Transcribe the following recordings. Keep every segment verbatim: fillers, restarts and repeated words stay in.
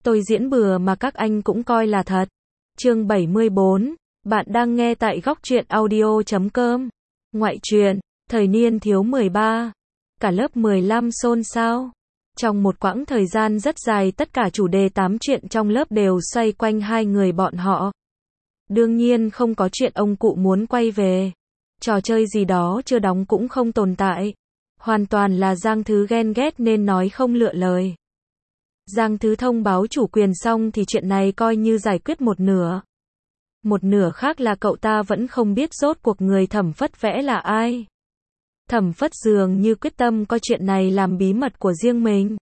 Tôi diễn bừa mà các anh cũng coi là thật. Chương bảy mươi bốn, bạn đang nghe tại góc truyện audio chấm com. Ngoại truyện, thời niên thiếu mười ba. Cả lớp mười lăm xôn xao. Trong một quãng thời gian rất dài, tất cả chủ đề tám chuyện trong lớp đều xoay quanh hai người bọn họ. Đương nhiên không có chuyện ông cụ muốn quay về. Trò chơi gì đó chưa đóng cũng không tồn tại. Hoàn toàn là Giang Thứ ghen ghét nên nói không lựa lời. Giang Thứ thông báo chủ quyền xong thì chuyện này coi như giải quyết một nửa. Một nửa khác là cậu ta vẫn không biết rốt cuộc người Thẩm Phất vẽ là ai. Thẩm Phất dường như quyết tâm coi chuyện này làm bí mật của riêng mình.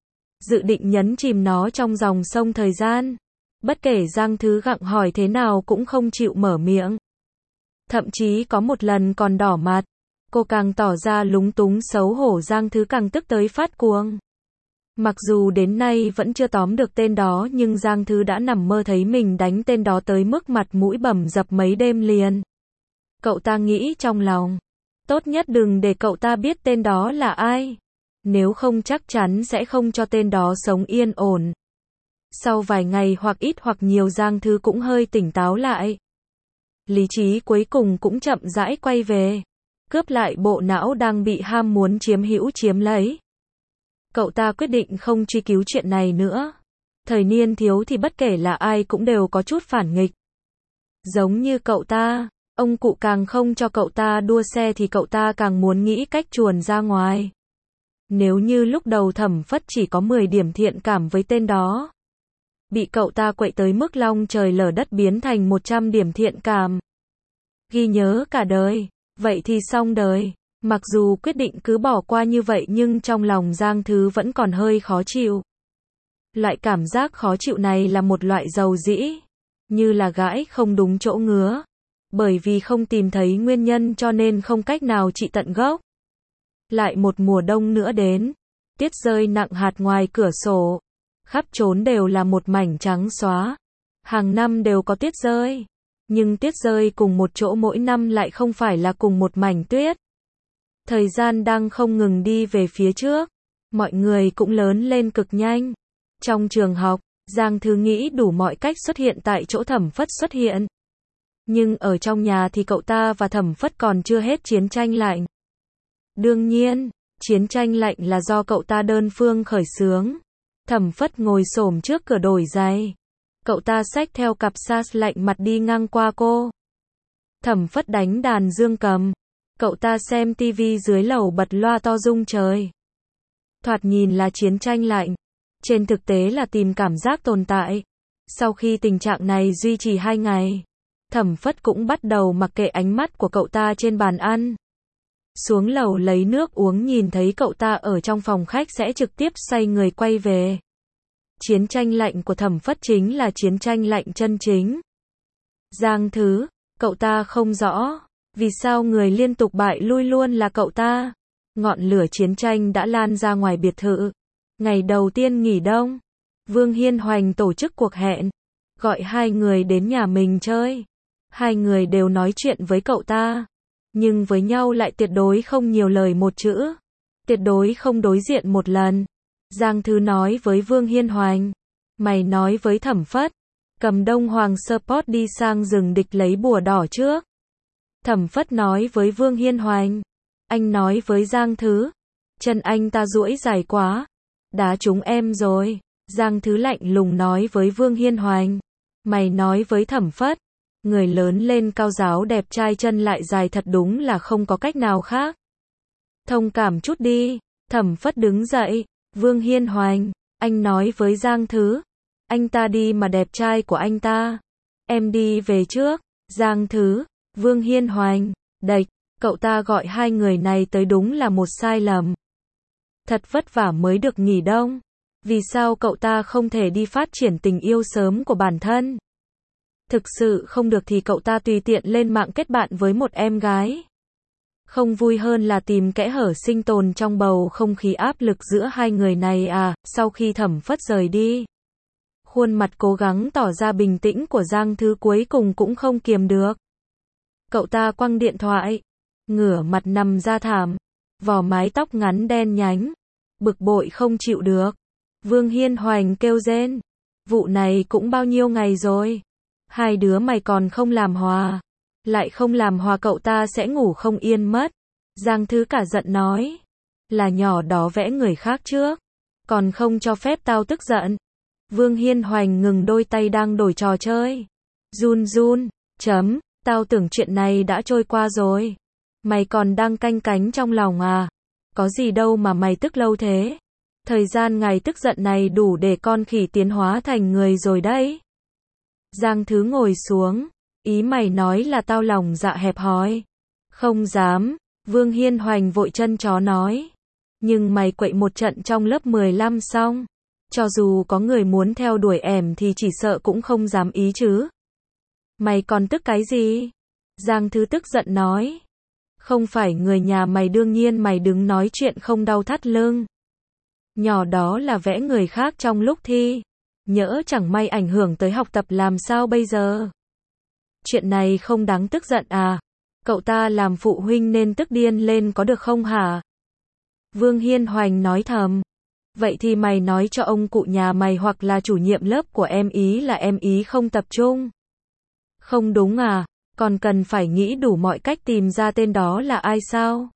Dự định nhấn chìm nó trong dòng sông thời gian. Bất kể Giang Thứ gặng hỏi thế nào cũng không chịu mở miệng. Thậm chí có một lần còn đỏ mặt. Cô càng tỏ ra lúng túng xấu hổ, Giang Thứ càng tức tới phát cuồng. Mặc dù đến nay vẫn chưa tóm được tên đó, nhưng Giang Thứ đã nằm mơ thấy mình đánh tên đó tới mức mặt mũi bầm dập mấy đêm liền. Cậu ta nghĩ trong lòng, tốt nhất đừng để cậu ta biết tên đó là ai. Nếu không chắc chắn sẽ không cho tên đó sống yên ổn. Sau vài ngày hoặc ít hoặc nhiều, Giang Thứ cũng hơi tỉnh táo lại. Lý trí cuối cùng cũng chậm rãi quay về. Cướp lại bộ não đang bị ham muốn chiếm hữu chiếm lấy. Cậu ta quyết định không truy cứu chuyện này nữa. Thời niên thiếu thì bất kể là ai cũng đều có chút phản nghịch. Giống như cậu ta, ông cụ càng không cho cậu ta đua xe thì cậu ta càng muốn nghĩ cách chuồn ra ngoài. Nếu như lúc đầu Thẩm Phất chỉ có mười điểm thiện cảm với tên đó, bị cậu ta quậy tới mức long trời lở đất biến thành một trăm điểm thiện cảm, ghi nhớ cả đời, vậy thì xong đời. Mặc dù quyết định cứ bỏ qua như vậy nhưng trong lòng Giang Thứ vẫn còn hơi khó chịu. Loại cảm giác khó chịu này là một loại dầu dĩ, như là gãi không đúng chỗ ngứa. Bởi vì không tìm thấy nguyên nhân cho nên không cách nào trị tận gốc. Lại một mùa đông nữa đến, tuyết rơi nặng hạt ngoài cửa sổ. Khắp trốn đều là một mảnh trắng xóa. Hàng năm đều có tuyết rơi. Nhưng tuyết rơi cùng một chỗ mỗi năm lại không phải là cùng một mảnh tuyết. Thời gian đang không ngừng đi về phía trước. Mọi người cũng lớn lên cực nhanh. Trong trường học, Giang Thứ nghĩ đủ mọi cách xuất hiện tại chỗ Thẩm Phất xuất hiện. Nhưng ở trong nhà thì cậu ta và Thẩm Phất còn chưa hết chiến tranh lạnh. Đương nhiên, chiến tranh lạnh là do cậu ta đơn phương khởi xướng. Thẩm Phất ngồi xổm trước cửa đổi giày. Cậu ta xách theo cặp sa lạnh mặt đi ngang qua cô. Thẩm Phất đánh đàn dương cầm. Cậu ta xem tivi dưới lầu bật loa to rung trời. Thoạt nhìn là chiến tranh lạnh. Trên thực tế là tìm cảm giác tồn tại. Sau khi tình trạng này duy trì hai ngày, Thẩm Phất cũng bắt đầu mặc kệ ánh mắt của cậu ta trên bàn ăn. Xuống lầu lấy nước uống, nhìn thấy cậu ta ở trong phòng khách sẽ trực tiếp xoay người quay về. Chiến tranh lạnh của Thẩm Phất chính là chiến tranh lạnh chân chính. Giang Thứ, cậu ta không rõ, vì sao người liên tục bại lui luôn là cậu ta. Ngọn lửa chiến tranh đã lan ra ngoài biệt thự. Ngày đầu tiên nghỉ đông, Vương Hiên Hoành tổ chức cuộc hẹn, gọi hai người đến nhà mình chơi. Hai người đều nói chuyện với cậu ta, nhưng với nhau lại tuyệt đối không nhiều lời một chữ. Tuyệt đối không đối diện một lần. Giang Thứ nói với Vương Hiên Hoành, mày nói với Thẩm Phất, cầm Đông Hoàng Sport đi sang rừng địch lấy bùa đỏ trước. Thẩm Phất nói với Vương Hiên Hoành, anh nói với Giang Thứ, chân anh ta duỗi dài quá, đá trúng em rồi. Giang Thứ lạnh lùng nói với Vương Hiên Hoành, mày nói với Thẩm Phất, người lớn lên cao giáo đẹp trai chân lại dài thật đúng là không có cách nào khác. Thông cảm chút đi. Thẩm Phất đứng dậy. Vương Hiên Hoành, anh nói với Giang Thứ, anh ta đi mà đẹp trai của anh ta. Em đi về trước. Giang Thứ, Vương Hiên Hoành, đệch, cậu ta gọi hai người này tới đúng là một sai lầm. Thật vất vả mới được nghỉ đông. Vì sao cậu ta không thể đi phát triển tình yêu sớm của bản thân? Thực sự không được thì cậu ta tùy tiện lên mạng kết bạn với một em gái. Không vui hơn là tìm kẽ hở sinh tồn trong bầu không khí áp lực giữa hai người này à. Sau khi Thẩm Phất rời đi, khuôn mặt cố gắng tỏ ra bình tĩnh của Giang Thứ cuối cùng cũng không kiềm được. Cậu ta quăng điện thoại, ngửa mặt nằm ra thảm, vò mái tóc ngắn đen nhánh, bực bội không chịu được. Vương Hiên Hoành kêu rên, Vụ này cũng bao nhiêu ngày rồi. Hai đứa mày còn không làm hòa. Lại không làm hòa cậu ta sẽ ngủ không yên mất. Giang Thứ cả giận nói. Là nhỏ đó vẽ người khác trước. Còn không cho phép tao tức giận. Vương Hiên Hoành ngừng đôi tay đang đổi trò chơi. Run run, chấm, tao tưởng chuyện này đã trôi qua rồi. Mày còn đang canh cánh trong lòng à? Có gì đâu mà mày tức lâu thế. Thời gian ngày tức giận này đủ để con khỉ tiến hóa thành người rồi đấy. Giang Thứ ngồi xuống. Ý mày nói là tao lòng dạ hẹp hòi. Không dám. Vương Hiên Hoành vội chân chó nói. Nhưng mày quậy một trận trong lớp mười lăm xong. Cho dù có người muốn theo đuổi em thì chỉ sợ cũng không dám ý chứ. Mày còn tức cái gì? Giang Thứ tức giận nói. Không phải người nhà mày đương nhiên mày đứng nói chuyện không đau thắt lưng. Nhỏ đó là vẽ người khác trong lúc thi. Nhỡ chẳng may ảnh hưởng tới học tập làm sao bây giờ? Chuyện này không đáng tức giận à? Cậu ta làm phụ huynh nên tức điên lên có được không hả? Vương Hiên Hoành nói thầm. Vậy thì mày nói cho ông cụ nhà mày hoặc là chủ nhiệm lớp của em ý là em ý không tập trung. Không đúng à? Còn cần phải nghĩ đủ mọi cách tìm ra tên đó là ai sao?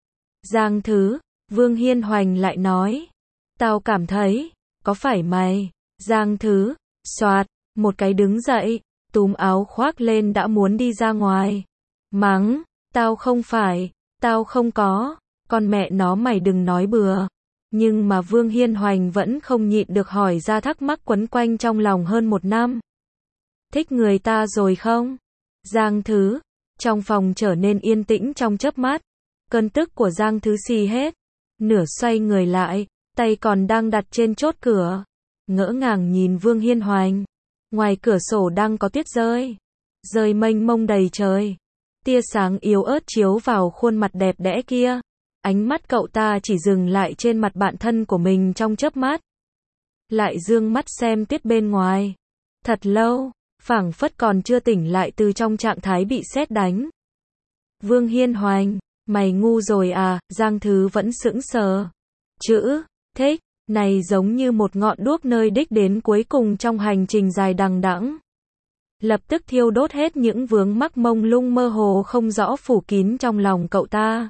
Giang Thứ, Vương Hiên Hoành lại nói. Tao cảm thấy, có phải mày? Giang Thứ, soạt, một cái đứng dậy, túm áo khoác lên đã muốn đi ra ngoài. Mắng, tao không phải, tao không có, con mẹ nó mày đừng nói bừa. Nhưng mà Vương Hiên Hoành vẫn không nhịn được hỏi ra thắc mắc quấn quanh trong lòng hơn một năm. Thích người ta rồi không? Giang Thứ, trong phòng trở nên yên tĩnh trong chớp mắt. Cơn tức của Giang Thứ xì hết. Nửa xoay người lại, tay còn đang đặt trên chốt cửa. Ngỡ ngàng nhìn Vương Hiên Hoành. Ngoài cửa sổ đang có tuyết rơi. Rơi mênh mông đầy trời. Tia sáng yếu ớt chiếu vào khuôn mặt đẹp đẽ kia. Ánh mắt cậu ta chỉ dừng lại trên mặt bạn thân của mình trong chớp mắt. Lại dương mắt xem tuyết bên ngoài. Thật lâu, phảng phất còn chưa tỉnh lại từ trong trạng thái bị sét đánh. Vương Hiên Hoành, mày ngu rồi à? Giang Thứ vẫn sững sờ. Chữ, thích, này giống như một ngọn đuốc nơi đích đến cuối cùng trong hành trình dài đằng đẵng. Lập tức thiêu đốt hết những vướng mắc mông lung mơ hồ không rõ phủ kín trong lòng cậu ta.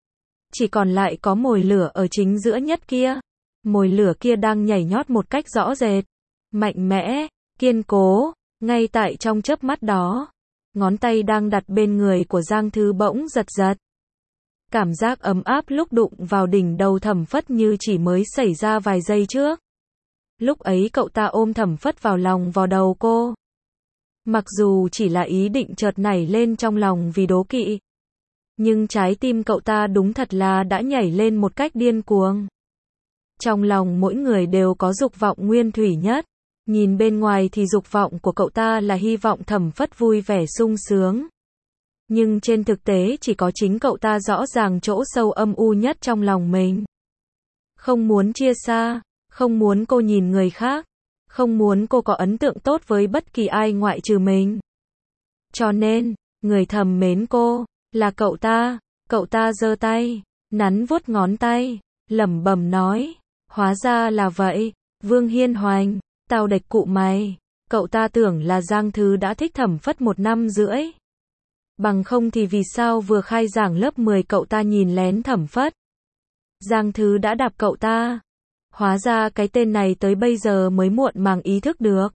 Chỉ còn lại có mồi lửa ở chính giữa nhất kia. Mồi lửa kia đang nhảy nhót một cách rõ rệt, mạnh mẽ, kiên cố, ngay tại trong chớp mắt đó. Ngón tay đang đặt bên người của Giang Thứ bỗng giật giật. Cảm giác ấm áp lúc đụng vào đỉnh đầu Thẩm Phất như chỉ mới xảy ra vài giây trước. Lúc ấy cậu ta ôm Thẩm Phất vào lòng vò đầu cô. Mặc dù chỉ là ý định chợt nảy lên trong lòng vì đố kỵ. Nhưng trái tim cậu ta đúng thật là đã nhảy lên một cách điên cuồng. Trong lòng mỗi người đều có dục vọng nguyên thủy nhất. Nhìn bên ngoài thì dục vọng của cậu ta là hy vọng Thẩm Phất vui vẻ sung sướng. Nhưng trên thực tế chỉ có chính cậu ta rõ ràng chỗ sâu âm u nhất trong lòng mình. Không muốn chia xa, không muốn cô nhìn người khác, không muốn cô có ấn tượng tốt với bất kỳ ai ngoại trừ mình. Cho nên, người thầm mến cô là cậu ta. Cậu ta giơ tay, nắn vuốt ngón tay, lẩm bẩm nói, hóa ra là vậy, Vương Hiên Hoành, tao địch cụ mày. Cậu ta tưởng là Giang Thứ đã thích Thẩm Phất một năm rưỡi. Bằng không thì vì sao vừa khai giảng lớp mười cậu ta nhìn lén Thẩm Phất. Giang Thứ đã đạp cậu ta. Hóa ra cái tên này tới bây giờ mới muộn màng ý thức được.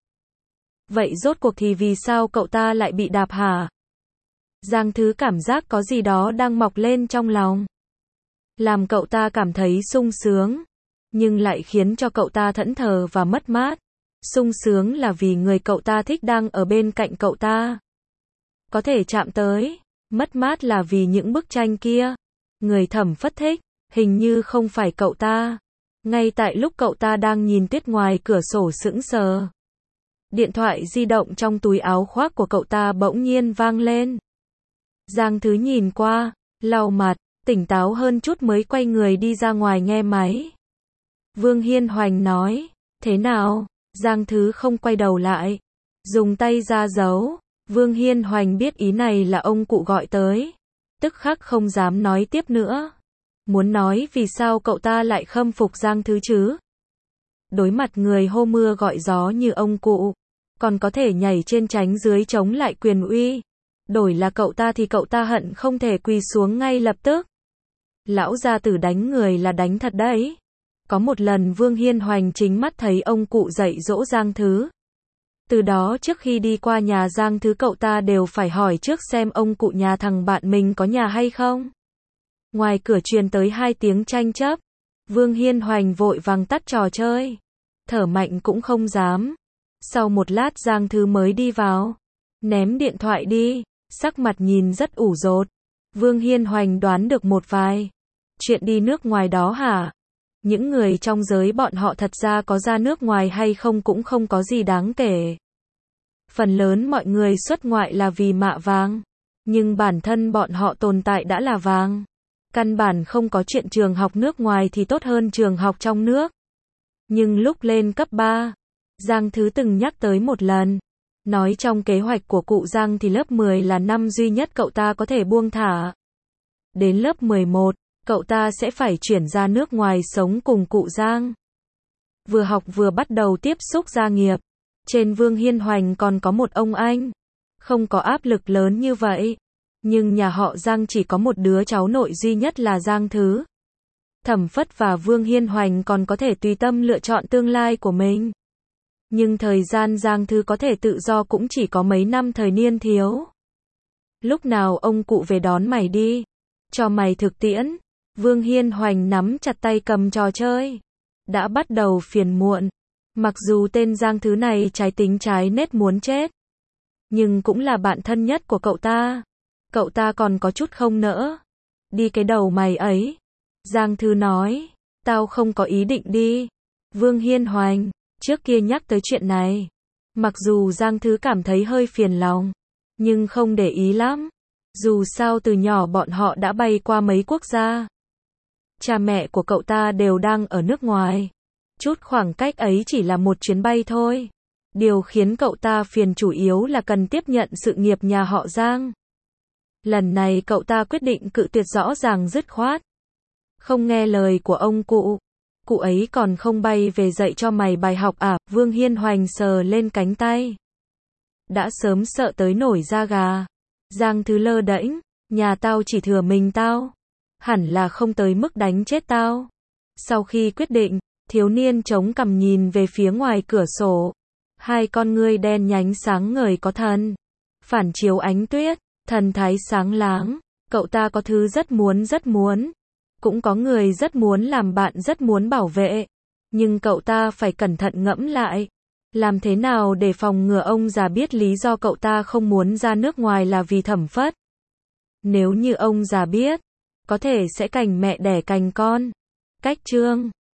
Vậy rốt cuộc thì vì sao cậu ta lại bị đạp hả? Giang Thứ cảm giác có gì đó đang mọc lên trong lòng. Làm cậu ta cảm thấy sung sướng. Nhưng lại khiến cho cậu ta thẫn thờ và mất mát. Sung sướng là vì người cậu ta thích đang ở bên cạnh cậu ta. Có thể chạm tới. Mất mát là vì những bức tranh kia. Người Thẩm Phất thích, hình như không phải cậu ta. Ngay tại lúc cậu ta đang nhìn tuyết ngoài cửa sổ sững sờ. Điện thoại di động trong túi áo khoác của cậu ta bỗng nhiên vang lên. Giang Thứ nhìn qua, lau mặt, tỉnh táo hơn chút mới quay người đi ra ngoài nghe máy. Vương Hiên Hoành nói, thế nào? Giang Thứ không quay đầu lại. Dùng tay ra dấu. Vương Hiên Hoành biết ý này là ông cụ gọi tới. Tức khắc không dám nói tiếp nữa. Muốn nói vì sao cậu ta lại khâm phục Giang Thứ chứ? đối mặt người hô mưa gọi gió như ông cụ, còn có thể nhảy trên tránh dưới chống lại quyền uy. Đổi là cậu ta thì cậu ta hận không thể quỳ xuống ngay lập tức. Lão gia tử đánh người là đánh thật đấy. Có một lần Vương Hiên Hoành chính mắt thấy ông cụ dạy dỗ Giang Thứ. Từ đó trước khi đi qua nhà Giang Thứ cậu ta đều phải hỏi trước xem ông cụ nhà thằng bạn mình có nhà hay không. Ngoài cửa truyền tới hai tiếng tranh chấp. Vương Hiên Hoành vội vàng tắt trò chơi. Thở mạnh cũng không dám. Sau một lát Giang Thứ mới đi vào. Ném điện thoại đi. Sắc mặt nhìn rất ủ rột. Vương Hiên Hoành đoán được một vài chuyện đi nước ngoài đó hả? Những người trong giới bọn họ thật ra có ra nước ngoài hay không cũng không có gì đáng kể. Phần lớn mọi người xuất ngoại là vì mạ vàng. Nhưng bản thân bọn họ tồn tại đã là vàng. Căn bản không có chuyện trường học nước ngoài thì tốt hơn trường học trong nước. Nhưng lúc lên cấp ba, Giang Thứ từng nhắc tới một lần. Nói trong kế hoạch của cụ Giang thì lớp mười là năm duy nhất cậu ta có thể buông thả. Đến lớp mười một, cậu ta sẽ phải chuyển ra nước ngoài sống cùng cụ Giang. Vừa học vừa bắt đầu tiếp xúc gia nghiệp. Trên Vương Hiên Hoành còn có một ông anh. Không có áp lực lớn như vậy. Nhưng nhà họ Giang chỉ có một đứa cháu nội duy nhất là Giang Thứ. Thẩm Phất và Vương Hiên Hoành còn có thể tùy tâm lựa chọn tương lai của mình. Nhưng thời gian Giang Thứ có thể tự do cũng chỉ có mấy năm thời niên thiếu. Lúc nào ông cụ về đón mày đi. Cho mày thực tiễn. Vương Hiên Hoành nắm chặt tay cầm trò chơi. Đã bắt đầu phiền muộn. Mặc dù tên Giang Thứ này trái tính trái nết muốn chết. Nhưng cũng là bạn thân nhất của cậu ta. Cậu ta còn có chút không nỡ. Đi cái đầu mày ấy. Giang Thứ nói. Tao không có ý định đi. Vương Hiên Hoành. Trước kia nhắc tới chuyện này. Mặc dù Giang Thứ cảm thấy hơi phiền lòng. Nhưng không để ý lắm. Dù sao từ nhỏ bọn họ đã bay qua mấy quốc gia. Cha mẹ của cậu ta đều đang ở nước ngoài. Chút khoảng cách ấy chỉ là một chuyến bay thôi. Điều khiến cậu ta phiền chủ yếu là cần tiếp nhận sự nghiệp nhà họ Giang. Lần này cậu ta quyết định cự tuyệt rõ ràng dứt khoát. Không nghe lời của ông cụ. Cụ ấy còn không bay về dạy cho mày bài học à? Vương Hiên Hoành sờ lên cánh tay. Đã sớm sợ tới nổi da gà. Giang Thứ lơ đễnh. Nhà tao chỉ thừa mình tao. Hẳn là không tới mức đánh chết tao. Sau khi quyết định, thiếu niên chống cằm nhìn về phía ngoài cửa sổ. Hai con ngươi đen nhánh sáng ngời có thần. Phản chiếu ánh tuyết. Thần thái sáng láng. Cậu ta có thứ rất muốn rất muốn. Cũng có người rất muốn làm bạn rất muốn bảo vệ. Nhưng cậu ta phải cẩn thận ngẫm lại. Làm thế nào để phòng ngừa ông già biết lý do cậu ta không muốn ra nước ngoài là vì Thẩm Phất. Nếu như ông già biết, có thể sẽ cành mẹ đẻ cành con. Cách chương